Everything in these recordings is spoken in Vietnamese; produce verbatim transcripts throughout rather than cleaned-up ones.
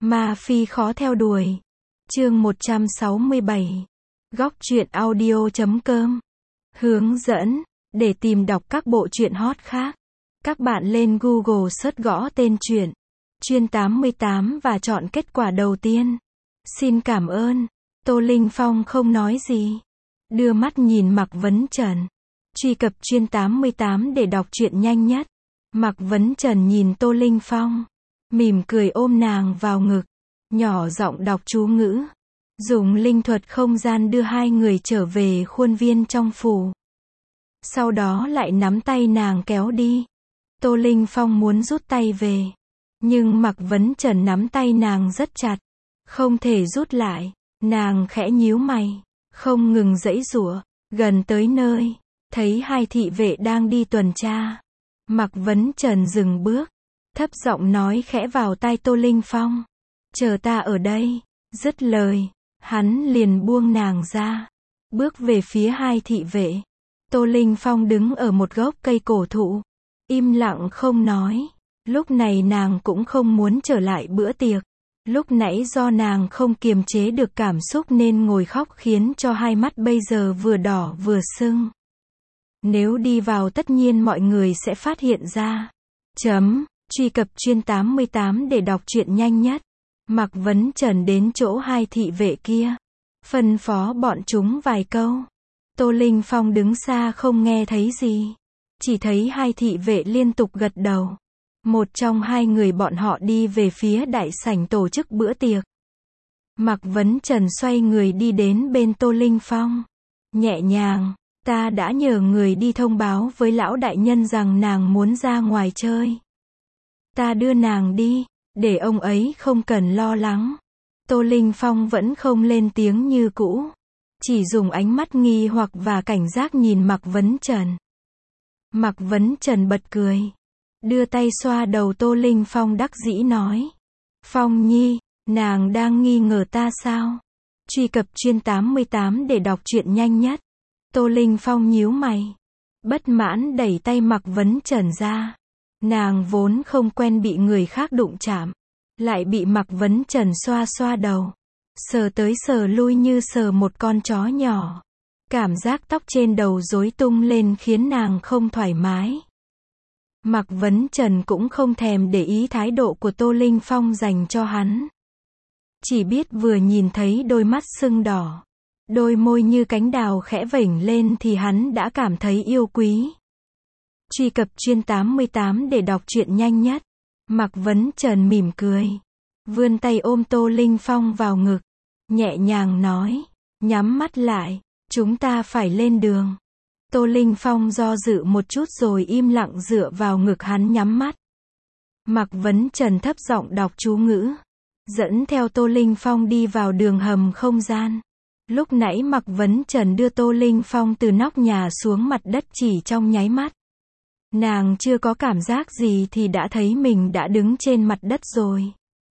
Ma Phi khó theo đuổi. Chương một trăm sáu mươi bảy. Góc truyện audio chấm com. Hướng dẫn. Để tìm đọc các bộ truyện hot khác, các bạn lên Google search gõ tên truyện Chuyên tám mươi tám và chọn kết quả đầu tiên. Xin cảm ơn. Tô Linh Phong không nói gì. Đưa mắt nhìn Mạc Vấn Trần. Truy cập Chuyên tám mươi tám để đọc truyện nhanh nhất. Mạc Vấn Trần nhìn Tô Linh Phong, mỉm cười ôm nàng vào ngực, nhỏ giọng đọc chú ngữ. Dùng linh thuật không gian đưa hai người trở về khuôn viên trong phủ. Sau đó lại nắm tay nàng kéo đi. Tô Linh Phong muốn rút tay về, nhưng Mạc Vấn Trần nắm tay nàng rất chặt, không thể rút lại. Nàng khẽ nhíu mày, không ngừng giãy giụa. Gần tới nơi, thấy hai thị vệ đang đi tuần tra. Mạc Vấn Trần dừng bước, thấp giọng nói khẽ vào tai Tô Linh Phong, chờ ta ở đây. Dứt lời, hắn liền buông nàng ra, bước về phía hai thị vệ. Tô Linh Phong đứng ở một gốc cây cổ thụ, im lặng không nói. Lúc này nàng cũng không muốn trở lại bữa tiệc. Lúc nãy do nàng không kiềm chế được cảm xúc nên ngồi khóc, khiến cho hai mắt bây giờ vừa đỏ vừa sưng. Nếu đi vào tất nhiên mọi người sẽ phát hiện ra. Chấm. Truy cập Chuyên tám mươi tám để đọc truyện nhanh nhất. Mạc Vấn Trần đến chỗ hai thị vệ kia, phân phó bọn chúng vài câu. Tô Linh Phong đứng xa không nghe thấy gì, chỉ thấy hai thị vệ liên tục gật đầu. Một trong hai người bọn họ đi về phía đại sảnh tổ chức bữa tiệc. Mạc Vấn Trần xoay người đi đến bên Tô Linh Phong, nhẹ nhàng, ta đã nhờ người đi thông báo với lão đại nhân rằng nàng muốn ra ngoài chơi. Ta đưa nàng đi, để ông ấy không cần lo lắng. Tô Linh Phong vẫn không lên tiếng như cũ, chỉ dùng ánh mắt nghi hoặc và cảnh giác nhìn Mạc Vấn Trần. Mạc Vấn Trần bật cười, đưa tay xoa đầu Tô Linh Phong đắc dĩ nói. Phong Nhi, nàng đang nghi ngờ ta sao? Truy cập Chuyên tám mươi tám để đọc truyện nhanh nhất. Tô Linh Phong nhíu mày, bất mãn đẩy tay Mạc Vấn Trần ra. Nàng vốn không quen bị người khác đụng chạm, lại bị Mạc Vấn Trần xoa xoa đầu, sờ tới sờ lui như sờ một con chó nhỏ. Cảm giác tóc trên đầu rối tung lên khiến nàng không thoải mái. Mạc Vấn Trần cũng không thèm để ý thái độ của Tô Linh Phong dành cho hắn. Chỉ biết vừa nhìn thấy đôi mắt sưng đỏ, đôi môi như cánh đào khẽ vểnh lên thì hắn đã cảm thấy yêu quý. Truy cập Chuyên tám mươi tám để đọc truyện nhanh nhất. Mạc Vấn Trần mỉm cười, vươn tay ôm Tô Linh Phong vào ngực, nhẹ nhàng nói, nhắm mắt lại, chúng ta phải lên đường. Tô Linh Phong do dự một chút rồi im lặng dựa vào ngực hắn nhắm mắt. Mạc Vấn Trần thấp giọng đọc chú ngữ, dẫn theo Tô Linh Phong đi vào đường hầm không gian. Lúc nãy Mạc Vấn Trần đưa Tô Linh Phong từ nóc nhà xuống mặt đất chỉ trong nháy mắt. Nàng chưa có cảm giác gì thì đã thấy mình đã đứng trên mặt đất rồi.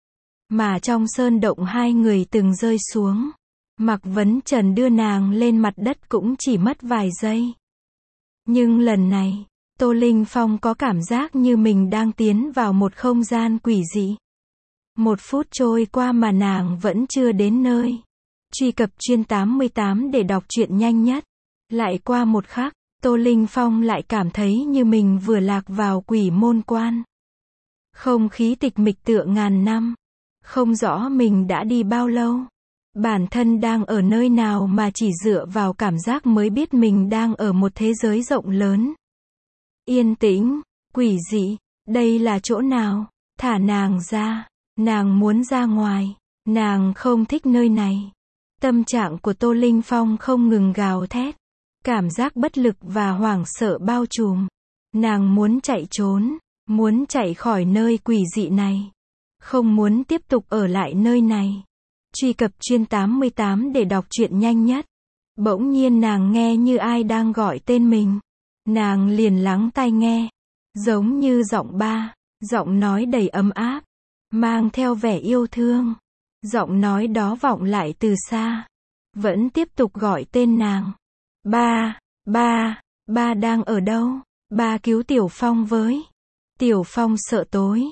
Mà trong sơn động hai người từng rơi xuống, Mạc Vấn Trần đưa nàng lên mặt đất cũng chỉ mất vài giây. Nhưng lần này, Tô Linh Phong có cảm giác như mình đang tiến vào một không gian quỷ dị. Một phút trôi qua mà nàng vẫn chưa đến nơi. Truy cập Chuyên tám mươi tám để đọc truyện nhanh nhất. Lại qua một khắc, Tô Linh Phong lại cảm thấy như mình vừa lạc vào quỷ môn quan. Không khí tịch mịch tựa ngàn năm. Không rõ mình đã đi bao lâu. Bản thân đang ở nơi nào mà chỉ dựa vào cảm giác mới biết mình đang ở một thế giới rộng lớn. Yên tĩnh, quỷ dị, đây là chỗ nào? Thả nàng ra, nàng muốn ra ngoài, nàng không thích nơi này. Tâm trạng của Tô Linh Phong không ngừng gào thét. Cảm giác bất lực và hoảng sợ bao trùm. Nàng muốn chạy trốn, muốn chạy khỏi nơi quỷ dị này. Không muốn tiếp tục ở lại nơi này. Truy cập Chuyên tám mươi tám để đọc truyện nhanh nhất. Bỗng nhiên nàng nghe như ai đang gọi tên mình. Nàng liền lắng tai nghe. Giống như giọng ba, giọng nói đầy ấm áp, mang theo vẻ yêu thương. Giọng nói đó vọng lại từ xa, vẫn tiếp tục gọi tên nàng. Ba, ba, ba đang ở đâu? Ba cứu Tiểu Phong với. Tiểu Phong sợ tối,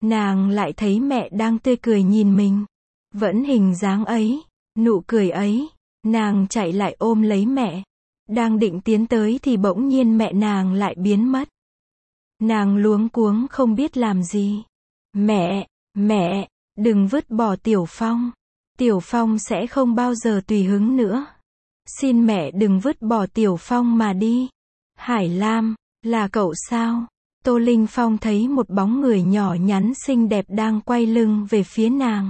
nàng lại thấy mẹ đang tươi cười nhìn mình. Vẫn hình dáng ấy, nụ cười ấy, nàng chạy lại ôm lấy mẹ. Đang định tiến tới thì bỗng nhiên mẹ nàng lại biến mất. Nàng luống cuống không biết làm gì. Mẹ, mẹ, đừng vứt bỏ Tiểu Phong. Tiểu Phong sẽ không bao giờ tùy hứng nữa. Xin mẹ đừng vứt bỏ Tiểu Phong mà đi. Hải Lam, là cậu sao? Tô Linh Phong thấy một bóng người nhỏ nhắn xinh đẹp đang quay lưng về phía nàng.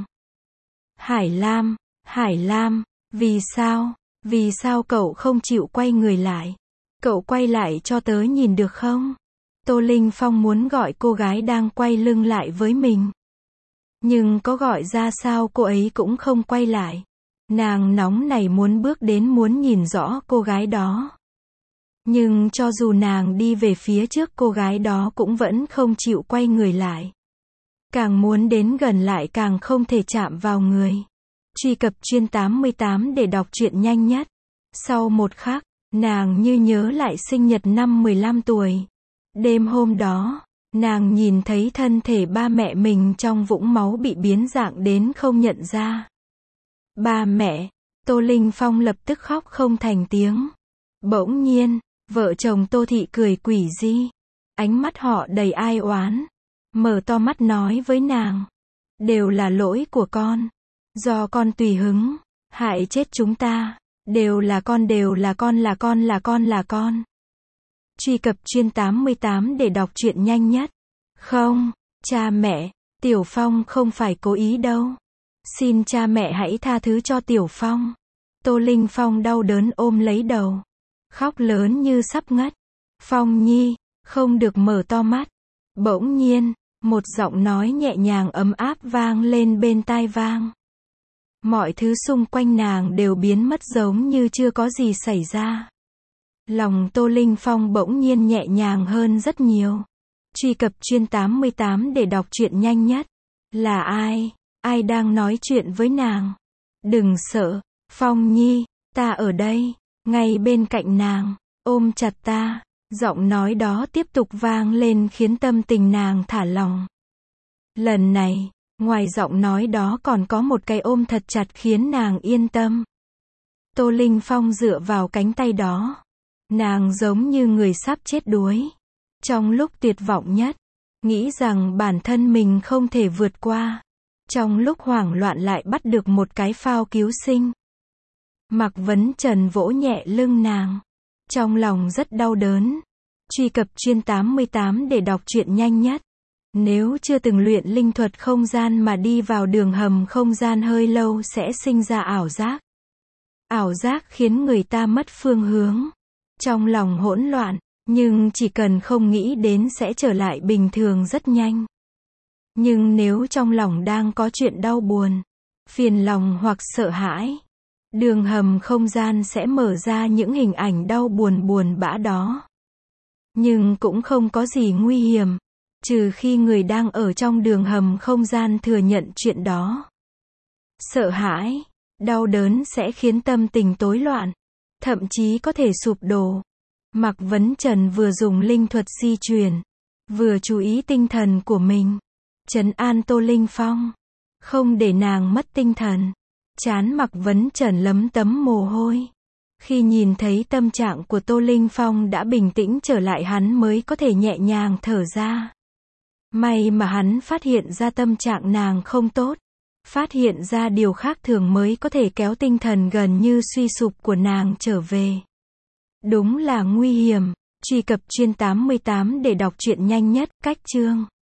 Hải Lam, Hải Lam, vì sao, vì sao cậu không chịu quay người lại? Cậu quay lại cho tớ nhìn được không? Tô Linh Phong muốn gọi cô gái đang quay lưng lại với mình. Nhưng có gọi ra sao cô ấy cũng không quay lại. Nàng nóng nảy muốn bước đến muốn nhìn rõ cô gái đó. Nhưng cho dù nàng đi về phía trước cô gái đó cũng vẫn không chịu quay người lại. Càng muốn đến gần lại càng không thể chạm vào người. Truy cập chuyên tám mươi tám để đọc truyện nhanh nhất. Sau một khắc, nàng như nhớ lại sinh nhật năm mười lăm tuổi. Đêm hôm đó, nàng nhìn thấy thân thể ba mẹ mình trong vũng máu bị biến dạng đến không nhận ra. Ba mẹ, Tô Linh Phong lập tức khóc không thành tiếng. Bỗng nhiên, vợ chồng Tô Thị cười quỷ dị. Ánh mắt họ đầy ai oán. Mở to mắt nói với nàng. Đều là lỗi của con. Do con tùy hứng, hại chết chúng ta. Đều là con đều là con là con là con là con. Truy cập chuyên tám mươi tám để đọc truyện nhanh nhất. Không, cha mẹ, Tiểu Phong không phải cố ý đâu. Xin cha mẹ hãy tha thứ cho Tiểu Phong. Tô Linh Phong đau đớn ôm lấy đầu. Khóc lớn như sắp ngất. Phong Nhi, không được mở to mắt. Bỗng nhiên, một giọng nói nhẹ nhàng ấm áp vang lên bên tai vang. Mọi thứ xung quanh nàng đều biến mất giống như chưa có gì xảy ra. Lòng Tô Linh Phong bỗng nhiên nhẹ nhàng hơn rất nhiều. Truy cập chuyên tám mươi tám để đọc truyện nhanh nhất. Là ai? Ai đang nói chuyện với nàng? Đừng sợ, Phong Nhi, ta ở đây, ngay bên cạnh nàng, ôm chặt ta. Giọng nói đó tiếp tục vang lên khiến tâm tình nàng thả lỏng. Lần này, ngoài giọng nói đó còn có một cái ôm thật chặt khiến nàng yên tâm. Tô Linh Phong dựa vào cánh tay đó. Nàng giống như người sắp chết đuối. Trong lúc tuyệt vọng nhất, nghĩ rằng bản thân mình không thể vượt qua. Trong lúc hoảng loạn lại bắt được một cái phao cứu sinh. Mạc Vấn Trần vỗ nhẹ lưng nàng. Trong lòng rất đau đớn. Truy cập chuyên tám mươi tám để đọc truyện nhanh nhất. Nếu chưa từng luyện linh thuật không gian mà đi vào đường hầm không gian hơi lâu sẽ sinh ra ảo giác. Ảo giác khiến người ta mất phương hướng. Trong lòng hỗn loạn, nhưng chỉ cần không nghĩ đến sẽ trở lại bình thường rất nhanh. Nhưng nếu trong lòng đang có chuyện đau buồn, phiền lòng hoặc sợ hãi, đường hầm không gian sẽ mở ra những hình ảnh đau buồn buồn bã đó. Nhưng cũng không có gì nguy hiểm, trừ khi người đang ở trong đường hầm không gian thừa nhận chuyện đó. Sợ hãi, đau đớn sẽ khiến tâm tình tối loạn, thậm chí có thể sụp đổ. Mạc Vấn Trần vừa dùng linh thuật di chuyển, vừa chú ý tinh thần của mình, trấn an Tô Linh Phong, không để nàng mất tinh thần. Trán Mạc Vấn Trần lấm tấm mồ hôi. Khi nhìn thấy tâm trạng của Tô Linh Phong đã bình tĩnh trở lại hắn mới có thể nhẹ nhàng thở ra. May mà hắn phát hiện ra tâm trạng nàng không tốt. Phát hiện ra điều khác thường mới có thể kéo tinh thần gần như suy sụp của nàng trở về. Đúng là nguy hiểm. Truy cập chuyên tám mươi tám để đọc truyện nhanh nhất. Cách chương